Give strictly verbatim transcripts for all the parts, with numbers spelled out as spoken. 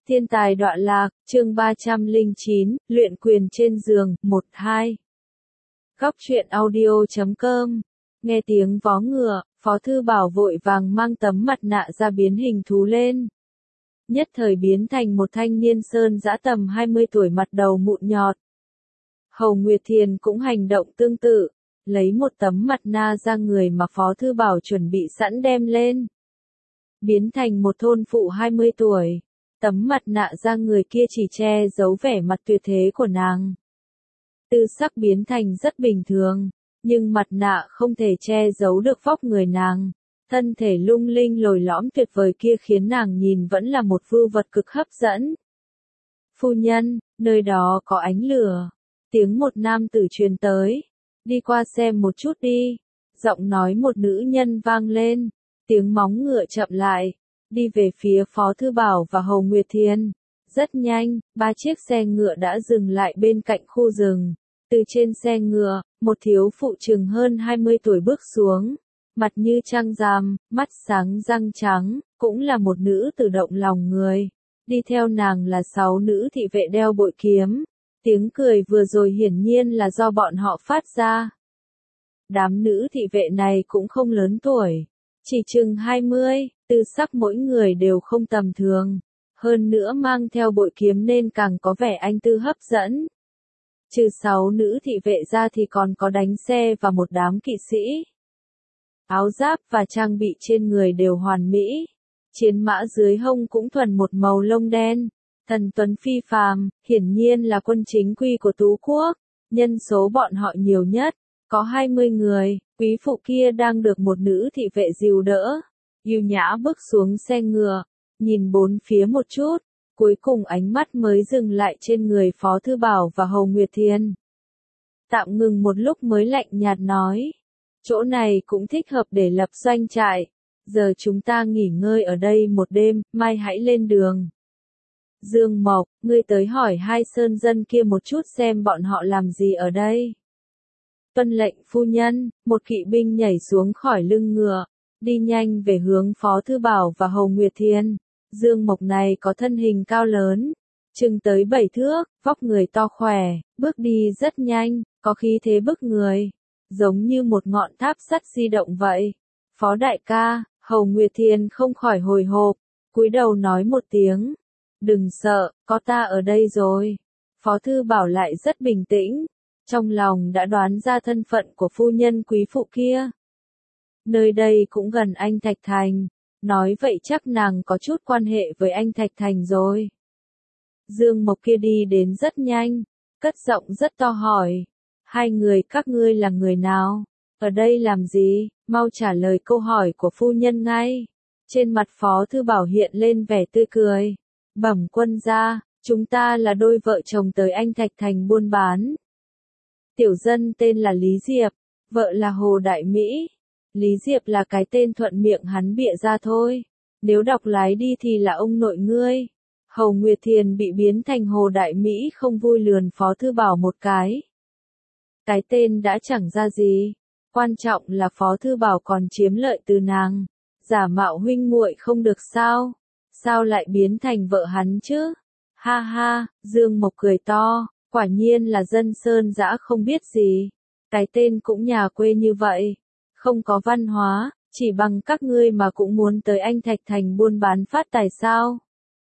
Thiên tài đọa lạc, chương ba trăm lẻ chín, luyện quyền trên giường, một hai. Góc truyện audio chấm com. Nghe tiếng vó ngựa, Phó Thư Bảo vội vàng mang tấm mặt nạ ra biến hình thú lên. Nhất thời biến thành một thanh niên sơn dã tầm hai mươi tuổi, mặt đầu mụn nhọt. Hầu Nguyệt Thiền cũng hành động tương tự, lấy một tấm mặt nạ ra người mà Phó Thư Bảo chuẩn bị sẵn đem lên. Biến thành một thôn phụ hai mươi tuổi. Tấm mặt nạ ra người kia chỉ che giấu vẻ mặt tuyệt thế của nàng. Tư sắc biến thành rất bình thường, nhưng mặt nạ không thể che giấu được vóc người nàng. Thân thể lung linh lồi lõm tuyệt vời kia khiến nàng nhìn vẫn là một vưu vật cực hấp dẫn. Phu nhân, nơi đó có ánh lửa. Tiếng một nam tử truyền tới. Đi qua xem một chút đi. Giọng nói một nữ nhân vang lên. Tiếng móng ngựa chậm lại. Đi về phía Phó Thư Bảo và Hầu Nguyệt Thiền. Rất nhanh, ba chiếc xe ngựa đã dừng lại bên cạnh khu rừng. Từ trên xe ngựa, một thiếu phụ chừng hơn hai mươi tuổi bước xuống. Mặt như trăng rằm, mắt sáng răng trắng, cũng là một nữ tử động lòng người. Đi theo nàng là sáu nữ thị vệ đeo bội kiếm. Tiếng cười vừa rồi hiển nhiên là do bọn họ phát ra. Đám nữ thị vệ này cũng không lớn tuổi. Chỉ chừng hai mươi, tư sắc mỗi người đều không tầm thường. Hơn nữa mang theo bội kiếm nên càng có vẻ anh tư hấp dẫn. Trừ sáu nữ thị vệ ra thì còn có đánh xe và một đám kỵ sĩ. Áo giáp và trang bị trên người đều hoàn mỹ. Chiến mã dưới hông cũng thuần một màu lông đen. Thần tuấn phi phàm, hiển nhiên là quân chính quy của Tú Quốc. Nhân số bọn họ nhiều nhất, có hai mươi người. Quý phụ kia đang được một nữ thị vệ dìu đỡ. Yêu nhã bước xuống xe ngựa, nhìn bốn phía một chút, cuối cùng ánh mắt mới dừng lại trên người Phó Thư Bảo và Hầu Nguyệt Thiền. Tạm ngừng một lúc mới lạnh nhạt nói, chỗ này cũng thích hợp để lập doanh trại, giờ chúng ta nghỉ ngơi ở đây một đêm, mai hãy lên đường. Dương Mộc, ngươi tới hỏi hai sơn dân kia một chút xem bọn họ làm gì ở đây. Tuân lệnh phu nhân, một kỵ binh nhảy xuống khỏi lưng ngựa, đi nhanh về hướng Phó Thư Bảo và Hầu Nguyệt Thiền. Dương Mộc này có thân hình cao lớn, chừng tới bảy thước, vóc người to khỏe, bước đi rất nhanh, có khí thế bức người, giống như một ngọn tháp sắt di động vậy. Phó đại ca, Hầu Nguyệt Thiền không khỏi hồi hộp, cúi đầu nói một tiếng, đừng sợ, có ta ở đây rồi. Phó Thư Bảo lại rất bình tĩnh, trong lòng đã đoán ra thân phận của phu nhân quý phụ kia. Nơi đây cũng gần anh Thạch Thành, nói vậy chắc nàng có chút quan hệ với anh Thạch Thành rồi. Dương Mộc kia đi đến rất nhanh, cất giọng rất to hỏi, hai người các ngươi là người nào, ở đây làm gì, mau trả lời câu hỏi của phu nhân ngay. Trên mặt Phó Thư Bảo hiện lên vẻ tươi cười, bẩm quân gia, chúng ta là đôi vợ chồng tới anh Thạch Thành buôn bán. Tiểu dân tên là Lý Diệp, vợ là Hồ Đại Mỹ. Lý Diệp là cái tên thuận miệng hắn bịa ra thôi. Nếu đọc lái đi thì là ông nội ngươi. Hầu Nguyệt Thiền bị biến thành Hồ Đại Mỹ không vui lườn Phó Thư Bảo một cái. Cái tên đã chẳng ra gì. Quan trọng là Phó Thư Bảo còn chiếm lợi từ nàng. Giả mạo huynh muội không được sao? Sao lại biến thành vợ hắn chứ? Ha ha, Dương Mộc cười to. Quả nhiên là dân sơn dã không biết gì. Cái tên cũng nhà quê như vậy. Không có văn hóa, chỉ bằng các ngươi mà cũng muốn tới anh Thạch Thành buôn bán phát tài sao?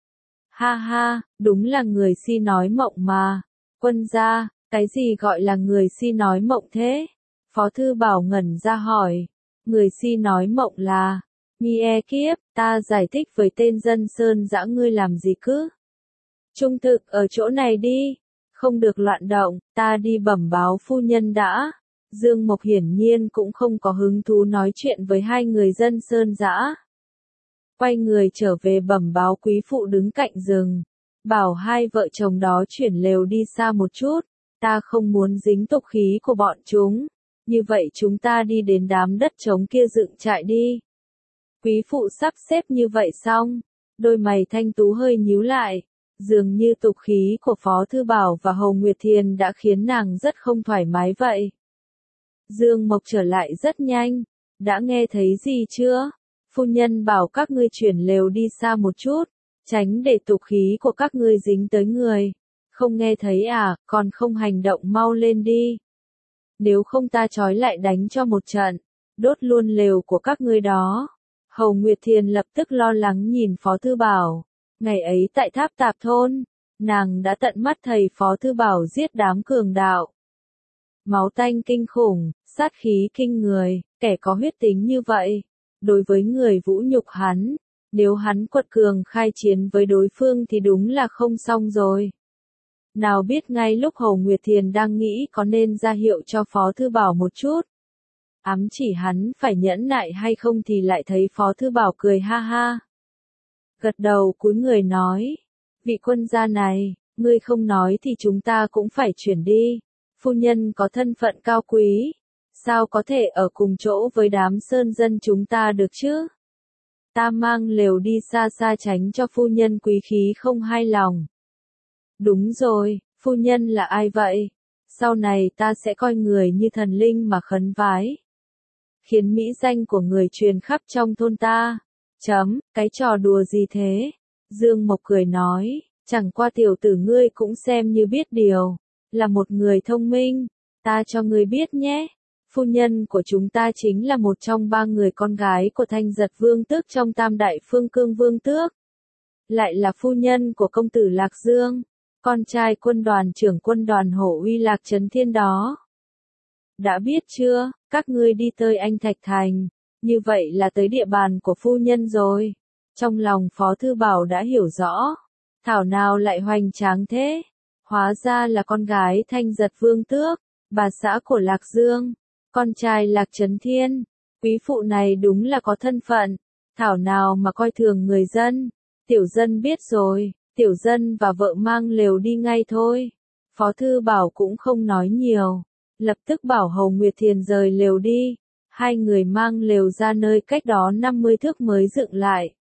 Ha ha, đúng là người si nói mộng mà. Quân gia, cái gì gọi là người si nói mộng thế? Phó Thư Bảo ngẩn ra hỏi. Người si nói mộng là, Nhi e kiếp, ta giải thích với tên dân sơn dã ngươi làm gì cứ. Trung thực ở chỗ này đi, không được loạn động, ta đi bẩm báo phu nhân đã. Dương Mộc hiển nhiên cũng không có hứng thú nói chuyện với hai người dân sơn dã. Quay người trở về bẩm báo quý phụ đứng cạnh rừng. Bảo hai vợ chồng đó chuyển lều đi xa một chút. Ta không muốn dính tục khí của bọn chúng. Như vậy chúng ta đi đến đám đất trống kia dựng trại đi. Quý phụ sắp xếp như vậy xong. Đôi mày thanh tú hơi nhíu lại. Dường như tục khí của Phó Thư Bảo và Hầu Nguyệt Thiền đã khiến nàng rất không thoải mái vậy. Dương Mộc trở lại rất nhanh. Đã nghe thấy gì chưa? Phu nhân bảo các ngươi chuyển lều đi xa một chút. tránh để tục khí của các ngươi dính tới người. Không nghe thấy à, còn không hành động mau lên đi. Nếu không ta trói lại đánh cho một trận, đốt luôn lều của các ngươi đó. Hầu Nguyệt Thiền lập tức lo lắng nhìn Phó Thư Bảo. Ngày ấy tại Tháp Tạp Thôn, nàng đã tận mắt thầy Phó Thư Bảo giết đám cường đạo. Máu tanh kinh khủng, sát khí kinh người, kẻ có huyết tính như vậy. Đối với người vũ nhục hắn, nếu hắn quật cường khai chiến với đối phương thì đúng là không xong rồi. Nào biết ngay lúc Hầu Nguyệt Thiền đang nghĩ có nên ra hiệu cho Phó Thư Bảo một chút. Ám chỉ hắn phải nhẫn nại hay không thì lại thấy Phó Thư Bảo cười ha ha. Gật đầu cúi người nói, vị quân gia này, ngươi không nói thì chúng ta cũng phải chuyển đi. Phu nhân có thân phận cao quý, sao có thể ở cùng chỗ với đám sơn dân chúng ta được chứ? Ta mang lều đi xa xa tránh cho phu nhân quý khí không hai lòng. Đúng rồi, phu nhân là ai vậy? Sau này ta sẽ coi người như thần linh mà khấn vái. Khiến mỹ danh của người truyền khắp trong thôn ta. Chấm, cái trò đùa gì thế? Dương Mộc cười nói, chẳng qua tiểu tử ngươi cũng xem như biết điều. Là một người thông minh, ta cho ngươi biết nhé. Phu nhân của chúng ta chính là một trong ba người con gái của Thanh Giật Vương Tước trong Tam Đại Phương Cương Vương Tước. Lại là phu nhân của công tử Lạc Dương, con trai quân đoàn trưởng quân đoàn Hổ Uy Lạc Trấn Thiên đó. Đã biết chưa, các ngươi đi tới Anh Thạch Thành, như vậy là tới địa bàn của phu nhân rồi. Trong lòng Phó Thư Bảo đã hiểu rõ, thảo nào lại hoành tráng thế. Hóa ra là con gái Thanh Giật Vương Tước, bà xã của Lạc Dương, con trai Lạc Trấn Thiên. Quý phụ này đúng là có thân phận, thảo nào mà coi thường người dân. Tiểu dân biết rồi, tiểu dân và vợ mang lều đi ngay thôi. Phó Thư Bảo cũng không nói nhiều, lập tức bảo Hầu Nguyệt Thiền rời lều đi. Hai người mang lều ra nơi cách đó năm mươi thước mới dựng lại.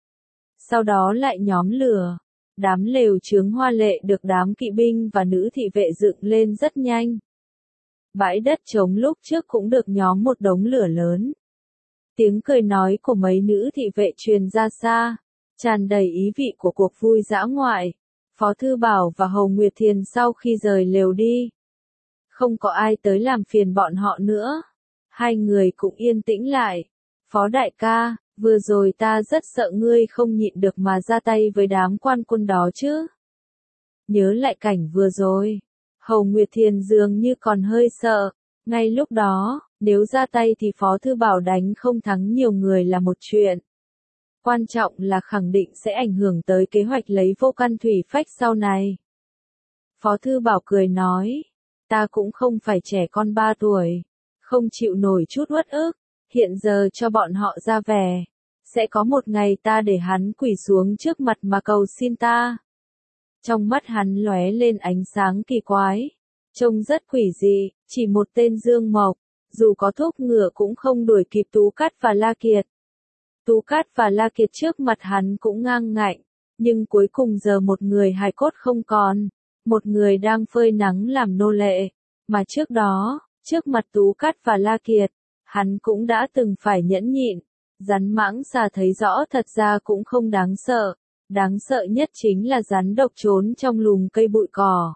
Sau đó lại nhóm lửa. Đám lều chướng hoa lệ được đám kỵ binh và nữ thị vệ dựng lên rất nhanh. Bãi đất trống lúc trước cũng được nhóm một đống lửa lớn. Tiếng cười nói của mấy nữ thị vệ truyền ra xa, tràn đầy ý vị của cuộc vui dã ngoại. Phó Thư Bảo và Hầu Nguyệt Thiền sau khi rời lều đi, không có ai tới làm phiền bọn họ nữa. Hai người cũng yên tĩnh lại. Phó đại ca, vừa rồi ta rất sợ ngươi không nhịn được mà ra tay với đám quan quân đó chứ. Nhớ lại cảnh vừa rồi, Hầu Nguyệt Thiền dường như còn hơi sợ. Ngay lúc đó, nếu ra tay thì Phó Thư Bảo đánh không thắng nhiều người là một chuyện. Quan trọng là khẳng định sẽ ảnh hưởng tới kế hoạch lấy Vô Căn Thủy Phách sau này. Phó Thư Bảo cười nói, ta cũng không phải trẻ con ba tuổi, không chịu nổi chút uất ức. Hiện giờ cho bọn họ ra vẻ, sẽ có một ngày ta để hắn quỳ xuống trước mặt mà cầu xin ta. Trong mắt hắn lóe lên ánh sáng kỳ quái, trông rất quỷ dị, chỉ một tên Dương Mộc, dù có thúc ngựa cũng không đuổi kịp Tú Cát và La Kiệt. Tú Cát và La Kiệt trước mặt hắn cũng ngang ngạnh, nhưng cuối cùng giờ một người hài cốt không còn, một người đang phơi nắng làm nô lệ, mà trước đó, trước mặt Tú Cát và La Kiệt, hắn cũng đã từng phải nhẫn nhịn. Rắn mãng xà thấy rõ thật ra cũng không đáng sợ, đáng sợ nhất chính là rắn độc trốn trong lùm cây bụi cỏ.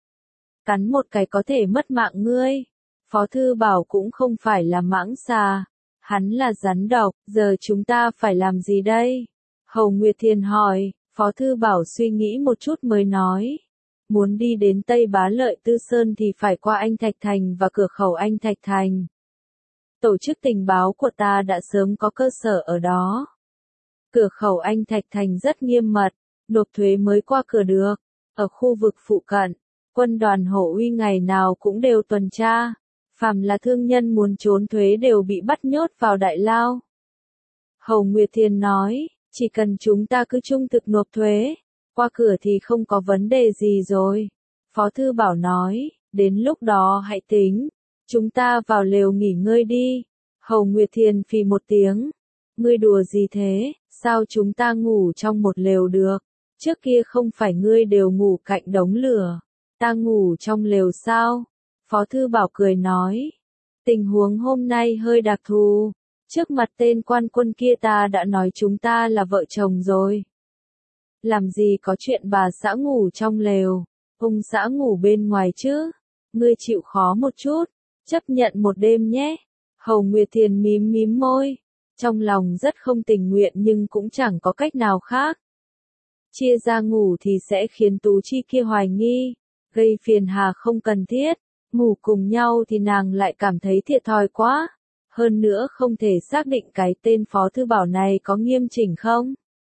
Cắn một cái có thể mất mạng ngươi. Phó Thư Bảo cũng không phải là mãng xà, hắn là rắn độc, giờ chúng ta phải làm gì đây? Hầu Nguyệt Thiền hỏi, Phó Thư Bảo suy nghĩ một chút mới nói. Muốn đi đến Tây Bá Lợi Tư Sơn thì phải qua Anh Thạch Thành và cửa khẩu Anh Thạch Thành. Tổ chức tình báo của ta đã sớm có cơ sở ở đó. Cửa khẩu Anh Thạch Thành rất nghiêm mật, nộp thuế mới qua cửa được. Ở khu vực phụ cận, quân đoàn Hổ Uy ngày nào cũng đều tuần tra. Phàm là thương nhân muốn trốn thuế đều bị bắt nhốt vào đại lao. Hầu Nguyệt Thiền nói, chỉ cần chúng ta cứ trung thực nộp thuế, qua cửa thì không có vấn đề gì rồi. Phó Thư Bảo nói, đến lúc đó hãy tính. Chúng ta vào lều nghỉ ngơi đi. Hầu Nguyệt Thiền phì một tiếng. Ngươi đùa gì thế, sao chúng ta ngủ trong một lều được? Trước kia không phải ngươi đều ngủ cạnh đống lửa. Ta ngủ trong lều sao? Phó Thư Bảo cười nói. Tình huống hôm nay hơi đặc thù. Trước mặt tên quan quân kia ta đã nói chúng ta là vợ chồng rồi. Làm gì có chuyện bà xã ngủ trong lều, ông xã ngủ bên ngoài chứ? Ngươi chịu khó một chút, chấp nhận một đêm nhé. Hầu Nguyệt Thiền mím mím môi, trong lòng rất không tình nguyện nhưng cũng chẳng có cách nào khác. Chia ra ngủ thì sẽ khiến Tú Chi kia hoài nghi, gây phiền hà không cần thiết, ngủ cùng nhau thì nàng lại cảm thấy thiệt thòi quá. Hơn nữa không thể xác định cái tên Phó Thư Bảo này có nghiêm chỉnh không.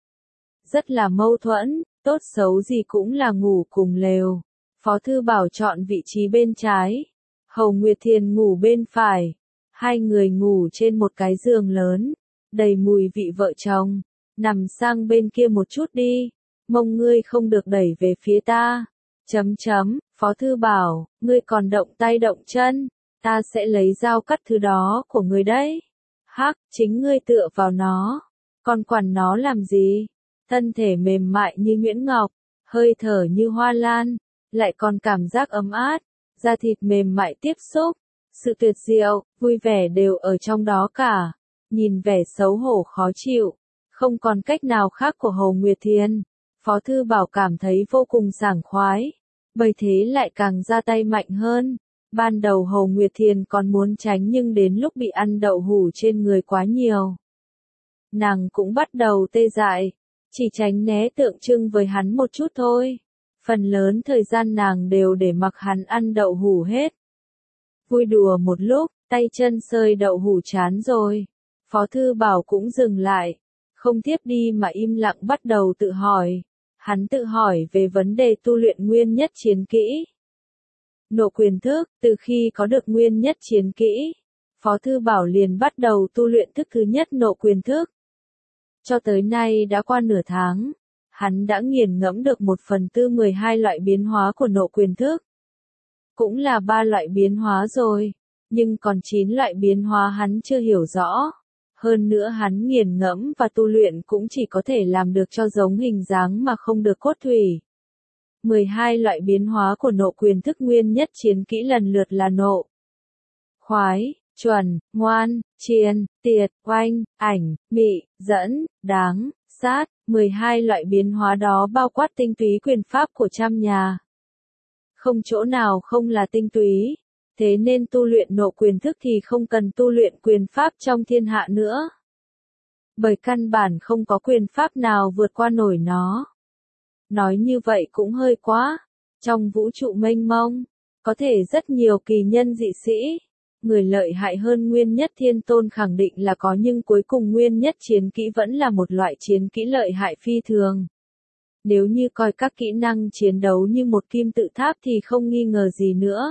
Rất là mâu thuẫn, tốt xấu gì cũng là ngủ cùng lều. Phó Thư Bảo chọn vị trí bên trái, Hầu Nguyệt Thiền ngủ bên phải. Hai người ngủ trên một cái giường lớn, đầy mùi vị vợ chồng. Nằm sang bên kia một chút đi, mông ngươi không được đẩy về phía ta. Chấm chấm, Phó Thư Bảo, ngươi còn động tay động chân, ta sẽ lấy dao cắt thứ đó của ngươi đấy. Hắc, chính ngươi tựa vào nó, còn quản nó làm gì? Thân thể mềm mại như nhuyễn ngọc, hơi thở như hoa lan, lại còn cảm giác ấm áp, da thịt mềm mại tiếp xúc, sự tuyệt diệu, vui vẻ đều ở trong đó cả. Nhìn vẻ xấu hổ khó chịu, không còn cách nào khác của Hầu Nguyệt Thiền, Phó Thư Bảo cảm thấy vô cùng sảng khoái, bởi thế lại càng ra tay mạnh hơn. Ban đầu Hầu Nguyệt Thiền còn muốn tránh nhưng đến lúc bị ăn đậu hủ trên người quá nhiều, nàng cũng bắt đầu tê dại, chỉ tránh né tượng trưng với hắn một chút thôi. Phần lớn thời gian nàng đều để mặc hắn ăn đậu hủ hết. Vui đùa một lúc, tay chân sơi đậu hủ chán rồi. Phó Thư Bảo cũng dừng lại, không tiếp đi mà im lặng bắt đầu tự hỏi. Hắn tự hỏi về vấn đề tu luyện nguyên nhất chiến kỹ. Nộ quyền thức, từ khi có được nguyên nhất chiến kỹ, Phó Thư Bảo liền bắt đầu tu luyện thức thứ nhất nộ quyền thức. Cho tới nay đã qua nửa tháng, hắn đã nghiền ngẫm được một phần tư mười hai loại biến hóa của nộ quyền thức. Cũng là ba loại biến hóa rồi, nhưng còn chín loại biến hóa hắn chưa hiểu rõ. Hơn nữa hắn nghiền ngẫm và tu luyện cũng chỉ có thể làm được cho giống hình dáng mà không được cốt thủy. mười hai loại biến hóa của nộ quyền thức nguyên nhất chiến kỹ lần lượt là nộ, khoái, chuẩn, ngoan, chiên, tiệt, oanh, ảnh, mị, dẫn, đáng, sát. mười hai loại biến hóa đó bao quát tinh túy quyền pháp của trăm nhà. Không chỗ nào không là tinh túy. Thế nên tu luyện nộ quyền thức thì không cần tu luyện quyền pháp trong thiên hạ nữa. Bởi căn bản không có quyền pháp nào vượt qua nổi nó. Nói như vậy cũng hơi quá. Trong vũ trụ mênh mông, có thể rất nhiều kỳ nhân dị sĩ. Người lợi hại hơn nguyên nhất thiên tôn khẳng định là có nhưng cuối cùng nguyên nhất chiến kỹ vẫn là một loại chiến kỹ lợi hại phi thường. Nếu như coi các kỹ năng chiến đấu như một kim tự tháp thì không nghi ngờ gì nữa.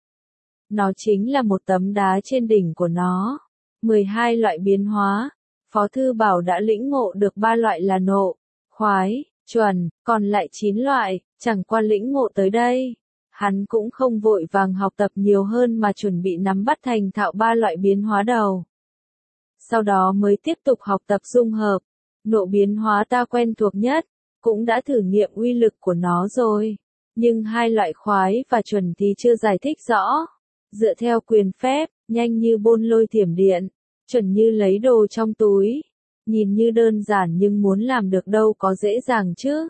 Nó chính là một tấm đá trên đỉnh của nó. mười hai loại biến hóa. Phó Thư Bảo đã lĩnh ngộ được ba loại là nộ, khoái, chuẩn, còn lại chín loại, chẳng qua lĩnh ngộ tới đây. Hắn cũng không vội vàng học tập nhiều hơn mà chuẩn bị nắm bắt thành thạo ba loại biến hóa đầu. Sau đó mới tiếp tục học tập dung hợp. Nộ biến hóa ta quen thuộc nhất, cũng đã thử nghiệm uy lực của nó rồi. Nhưng hai loại khoái và chuẩn thì chưa giải thích rõ. Dựa theo quyền phép, nhanh như bôn lôi thiểm điện, chuẩn như lấy đồ trong túi. Nhìn như đơn giản nhưng muốn làm được đâu có dễ dàng chứ.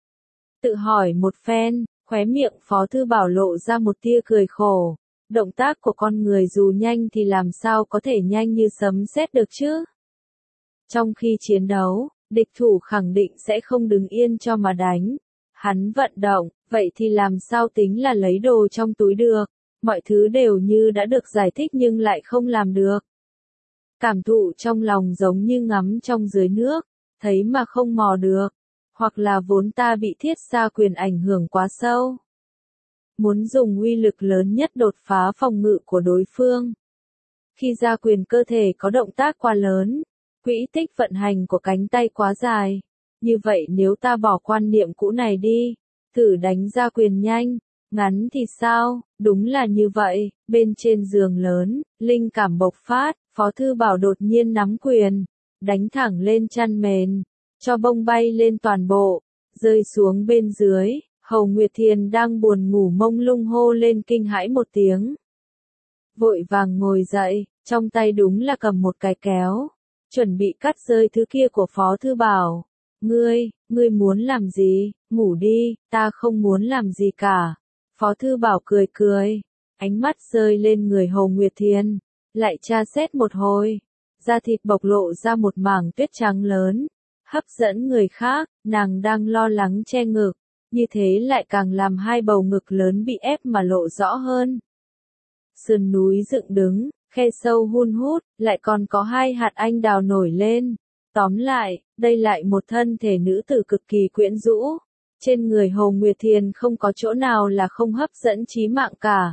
Tự hỏi một phen, khóe miệng Phó Thư Bảo lộ ra một tia cười khổ. Động tác của con người dù nhanh thì làm sao có thể nhanh như sấm sét được chứ. Trong khi chiến đấu, địch thủ khẳng định sẽ không đứng yên cho mà đánh. Hắn vận động, vậy thì làm sao tính là lấy đồ trong túi được. Mọi thứ đều như đã được giải thích nhưng lại không làm được. Cảm thụ trong lòng giống như ngắm trong dưới nước, thấy mà không mò được. Hoặc là vốn ta bị thiết xa quyền ảnh hưởng quá sâu. Muốn dùng uy lực lớn nhất đột phá phòng ngự của đối phương. Khi ra quyền cơ thể có động tác quá lớn, quỹ tích vận hành của cánh tay quá dài. Như vậy nếu ta bỏ quan niệm cũ này đi, thử đánh ra quyền nhanh, ngắn thì sao? Đúng là như vậy, bên trên giường lớn, linh cảm bộc phát, Phó Thư Bảo đột nhiên nắm quyền, đánh thẳng lên chăn mền, cho bông bay lên toàn bộ, rơi xuống bên dưới. Hầu Nguyệt Thiền đang buồn ngủ mông lung hô lên kinh hãi một tiếng. Vội vàng ngồi dậy, trong tay đúng là cầm một cái kéo, chuẩn bị cắt rơi thứ kia của Phó Thư Bảo. Ngươi, Ngươi muốn làm gì, ngủ đi, ta không muốn làm gì cả. Phó Thư Bảo cười cười, ánh mắt rơi lên người Hồ Nguyệt Thiền, lại tra xét một hồi, da thịt bộc lộ ra một mảng tuyết trắng lớn, hấp dẫn người khác, nàng đang lo lắng che ngực, như thế lại càng làm hai bầu ngực lớn bị ép mà lộ rõ hơn. Sườn núi dựng đứng, khe sâu hun hút, lại còn có hai hạt anh đào nổi lên. Tóm lại, đây lại một thân thể nữ tử cực kỳ quyến rũ. Trên người Hồ Nguyệt Thiền không có chỗ nào là không hấp dẫn chí mạng cả.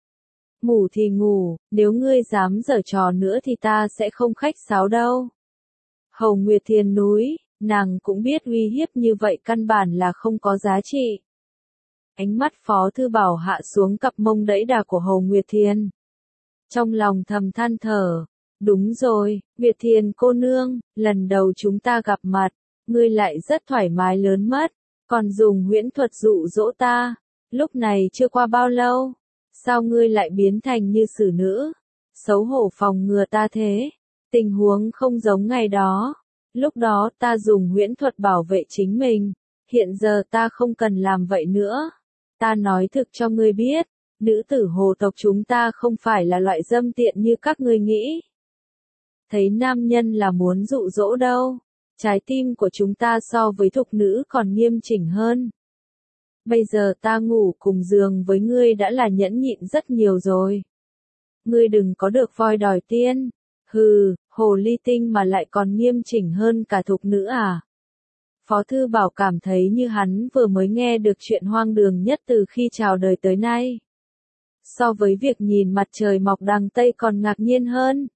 Ngủ thì ngủ, nếu ngươi dám giở trò nữa thì ta sẽ không khách sáo đâu. Hồ Nguyệt Thiền núi, nàng cũng biết uy hiếp như vậy căn bản là không có giá trị. Ánh mắt Phó Thư Bảo hạ xuống cặp mông đẫy đà của Hồ Nguyệt Thiền. Trong lòng thầm than thở, đúng rồi, Nguyệt Thiền cô nương, lần đầu chúng ta gặp mặt, ngươi lại rất thoải mái lớn mất, còn dùng huyễn thuật dụ dỗ ta, lúc này chưa qua bao lâu, sao ngươi lại biến thành như xử nữ, xấu hổ phòng ngừa ta thế, tình huống không giống ngày đó, lúc đó ta dùng huyễn thuật bảo vệ chính mình, hiện giờ ta không cần làm vậy nữa, ta nói thực cho ngươi biết. Nữ tử Hồ tộc chúng ta không phải là loại dâm tiện như các ngươi nghĩ. Thấy nam nhân là muốn dụ dỗ đâu. Trái tim của chúng ta so với thục nữ còn nghiêm chỉnh hơn. Bây giờ ta ngủ cùng giường với ngươi đã là nhẫn nhịn rất nhiều rồi. Ngươi đừng có được voi đòi tiên. Hừ, hồ ly tinh mà lại còn nghiêm chỉnh hơn cả thục nữ à. Phó Thư Bảo cảm thấy như hắn vừa mới nghe được chuyện hoang đường nhất từ khi chào đời tới nay. So với việc nhìn mặt trời mọc đằng Tây còn ngạc nhiên hơn.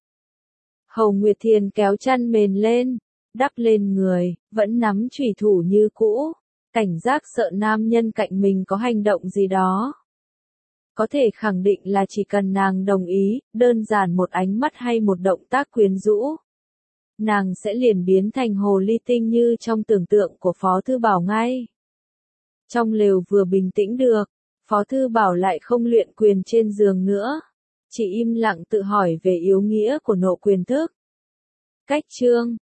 Hồ Nguyệt Thiền kéo chăn mền lên, đắp lên người, vẫn nắm chùy thủ như cũ, cảnh giác sợ nam nhân cạnh mình có hành động gì đó. Có thể khẳng định là chỉ cần nàng đồng ý, đơn giản một ánh mắt hay một động tác quyến rũ. Nàng sẽ liền biến thành hồ ly tinh như trong tưởng tượng của Phó Thư Bảo ngay. Trong lều vừa bình tĩnh được. Phó Thư Bảo lại không luyện quyền trên giường nữa, chỉ im lặng tự hỏi về yếu nghĩa của nộ quyền thức. Cách chương